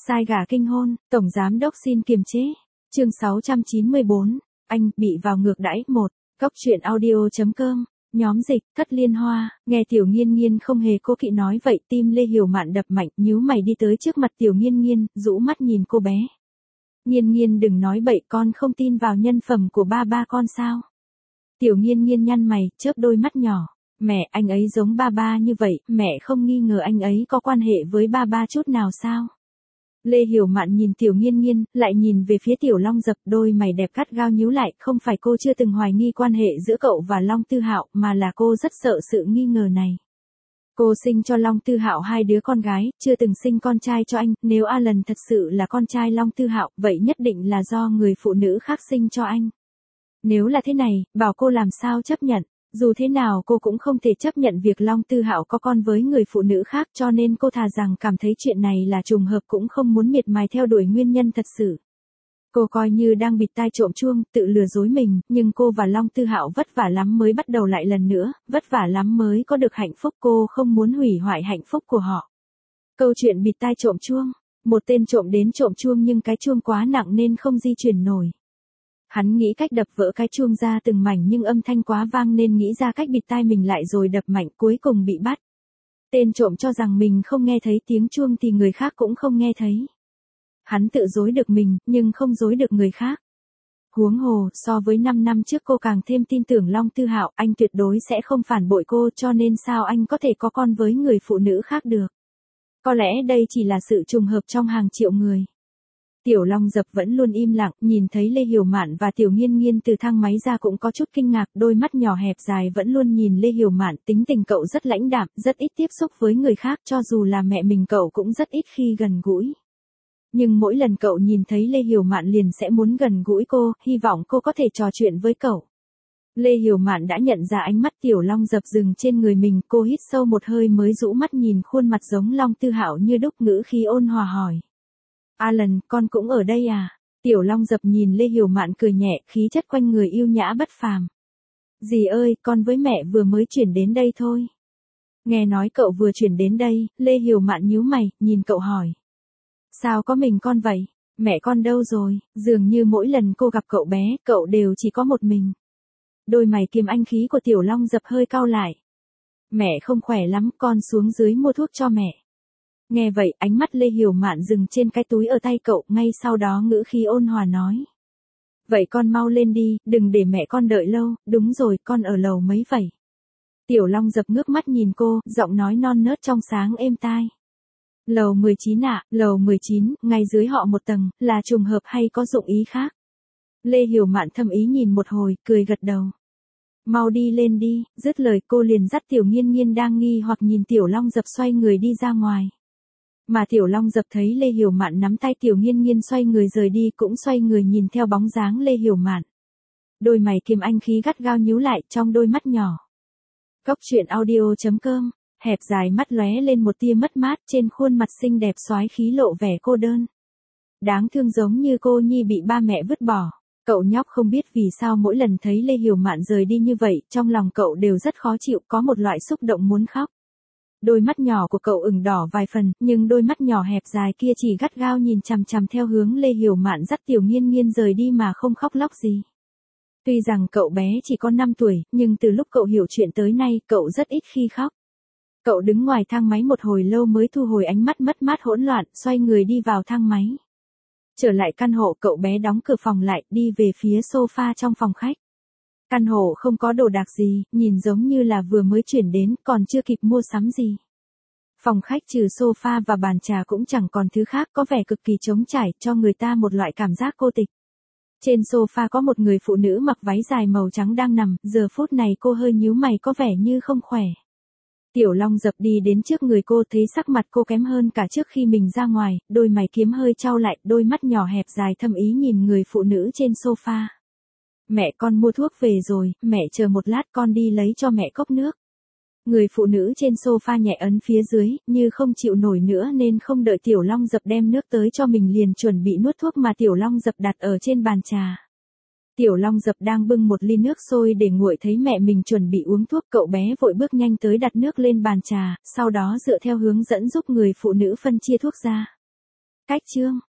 Sai gà kinh hôn, Tổng Giám Đốc xin kiềm chế. Chương 694, anh bị vào ngược đãi 1. Cóc truyện audio.com. Nhóm dịch, Cất Liên Hoa, nghe Tiểu Nghiên Nghiên không hề cố kỵ nói vậy, tim Lê Hiểu Mạn đập mạnh, nhíu mày đi tới trước mặt Tiểu Nghiên Nghiên, rũ mắt nhìn cô bé. Nghiên Nghiên đừng nói bậy, con không tin vào nhân phẩm của ba con sao? Tiểu Nghiên Nghiên nhăn mày, chớp đôi mắt nhỏ. Mẹ, anh ấy giống ba như vậy, mẹ không nghi ngờ anh ấy có quan hệ với ba chút nào sao? Lê Hiểu Mạn nhìn Tiểu Nghiên Nghiên, lại nhìn về phía Tiểu Long Dập, đôi mày đẹp gắt gao nhíu lại, không phải cô chưa từng hoài nghi quan hệ giữa cậu và Long Tư Hạo, mà là cô rất sợ sự nghi ngờ này. Cô sinh cho Long Tư Hạo 2 đứa con gái, chưa từng sinh con trai cho anh, nếu Alan thật sự là con trai Long Tư Hạo, vậy nhất định là do người phụ nữ khác sinh cho anh. Nếu là thế này, bảo cô làm sao chấp nhận? Dù thế nào cô cũng không thể chấp nhận việc Long Tư Hạo có con với người phụ nữ khác, cho nên cô thà rằng cảm thấy chuyện này là trùng hợp cũng không muốn miệt mài theo đuổi nguyên nhân thật sự. Cô coi như đang bịt tai trộm chuông, tự lừa dối mình, nhưng cô và Long Tư Hạo vất vả lắm mới bắt đầu lại lần nữa, vất vả lắm mới có được hạnh phúc, cô không muốn hủy hoại hạnh phúc của họ. Câu chuyện bịt tai trộm chuông, một tên trộm đến trộm chuông nhưng cái chuông quá nặng nên không di chuyển nổi. Hắn nghĩ cách đập vỡ cái chuông ra từng mảnh nhưng âm thanh quá vang nên nghĩ ra cách bịt tai mình lại rồi đập mạnh, cuối cùng bị bắt. Tên trộm cho rằng mình không nghe thấy tiếng chuông thì người khác cũng không nghe thấy. Hắn tự dối được mình, nhưng không dối được người khác. Huống hồ, so với 5 năm trước cô càng thêm tin tưởng Long Tư Hạo, anh tuyệt đối sẽ không phản bội cô, cho nên sao anh có thể có con với người phụ nữ khác được. Có lẽ đây chỉ là sự trùng hợp trong hàng triệu người. Tiểu Long Dập vẫn luôn im lặng, nhìn thấy Lê Hiểu Mạn và Tiểu Nghiên Nghiên từ thang máy ra cũng có chút kinh ngạc, đôi mắt nhỏ hẹp dài vẫn luôn nhìn Lê Hiểu Mạn, tính tình cậu rất lãnh đạm, rất ít tiếp xúc với người khác, cho dù là mẹ mình cậu cũng rất ít khi gần gũi. Nhưng mỗi lần cậu nhìn thấy Lê Hiểu Mạn liền sẽ muốn gần gũi cô, hy vọng cô có thể trò chuyện với cậu. Lê Hiểu Mạn đã nhận ra ánh mắt Tiểu Long Dập dừng trên người mình, cô hít sâu một hơi mới rũ mắt nhìn khuôn mặt giống Long Tư Hạo như đúc, ngữ khí ôn hòa hỏi. Alan, con cũng ở đây à? Tiểu Long Dập nhìn Lê Hiểu Mạn cười nhẹ, khí chất quanh người yêu nhã bất phàm. Dì ơi, con với mẹ vừa mới chuyển đến đây thôi. Nghe nói cậu vừa chuyển đến đây, Lê Hiểu Mạn nhíu mày, nhìn cậu hỏi. Sao có mình con vậy? Mẹ con đâu rồi? Dường như mỗi lần cô gặp cậu bé, cậu đều chỉ có một mình. Đôi mày kiềm anh khí của Tiểu Long Dập hơi cau lại. Mẹ không khỏe lắm, con xuống dưới mua thuốc cho mẹ. Nghe vậy, ánh mắt Lê Hiểu Mạn dừng trên cái túi ở tay cậu, ngay sau đó ngữ khí ôn hòa nói. Vậy con mau lên đi, đừng để mẹ con đợi lâu, đúng rồi, con ở lầu mấy vậy? Tiểu Long Dập ngước mắt nhìn cô, giọng nói non nớt trong sáng êm tai. Lầu 19 ạ, lầu 19, ngay dưới họ một tầng, là trùng hợp hay có dụng ý khác? Lê Hiểu Mạn thầm ý nhìn một hồi, cười gật đầu. Mau đi lên đi, dứt lời cô liền dắt Tiểu Nghiên Nghiên đang nghi hoặc nhìn Tiểu Long Dập xoay người đi ra ngoài. Mà Tiểu Long Dập thấy Lê Hiểu Mạn nắm tay Tiểu Nghiên Nghiên xoay người rời đi cũng xoay người nhìn theo bóng dáng Lê Hiểu Mạn. Đôi mày kiềm anh khí gắt gao nhíu lại trong đôi mắt nhỏ. Cóc truyện audio.com, hẹp dài mắt lóe lên một tia mất mát, trên khuôn mặt xinh đẹp soái khí lộ vẻ cô đơn. Đáng thương giống như cô nhi bị ba mẹ vứt bỏ. Cậu nhóc không biết vì sao mỗi lần thấy Lê Hiểu Mạn rời đi như vậy, trong lòng cậu đều rất khó chịu, có một loại xúc động muốn khóc. Đôi mắt nhỏ của cậu ửng đỏ vài phần, nhưng đôi mắt nhỏ hẹp dài kia chỉ gắt gao nhìn chằm chằm theo hướng Lê Hiểu Mạn dắt Tiểu Nghiên Nghiên rời đi mà không khóc lóc gì. Tuy rằng cậu bé chỉ có 5 tuổi, nhưng từ lúc cậu hiểu chuyện tới nay, cậu rất ít khi khóc. Cậu đứng ngoài thang máy một hồi lâu mới thu hồi ánh mắt mất mát hỗn loạn, xoay người đi vào thang máy. Trở lại căn hộ, cậu bé đóng cửa phòng lại, đi về phía sofa trong phòng khách. Căn hộ không có đồ đạc gì, nhìn giống như là vừa mới chuyển đến, còn chưa kịp mua sắm gì. Phòng khách trừ sofa và bàn trà cũng chẳng còn thứ khác, có vẻ cực kỳ trống trải, cho người ta một loại cảm giác cô tịch. Trên sofa có một người phụ nữ mặc váy dài màu trắng đang nằm, giờ phút này cô hơi nhíu mày có vẻ như không khỏe. Tiểu Long Dập đi đến trước người cô, thấy sắc mặt cô kém hơn cả trước khi mình ra ngoài, đôi mày kiếm hơi chau lại, đôi mắt nhỏ hẹp dài thâm ý nhìn người phụ nữ trên sofa. Mẹ con mua thuốc về rồi, mẹ chờ một lát con đi lấy cho mẹ cốc nước. Người phụ nữ trên sofa nhẹ ấn phía dưới, như không chịu nổi nữa nên không đợi Tiểu Long Dập đem nước tới cho mình liền chuẩn bị nuốt thuốc mà Tiểu Long Dập đặt ở trên bàn trà. Tiểu Long Dập đang bưng một ly nước sôi để nguội, thấy mẹ mình chuẩn bị uống thuốc, cậu bé vội bước nhanh tới đặt nước lên bàn trà, sau đó dựa theo hướng dẫn giúp người phụ nữ phân chia thuốc ra. Cách chương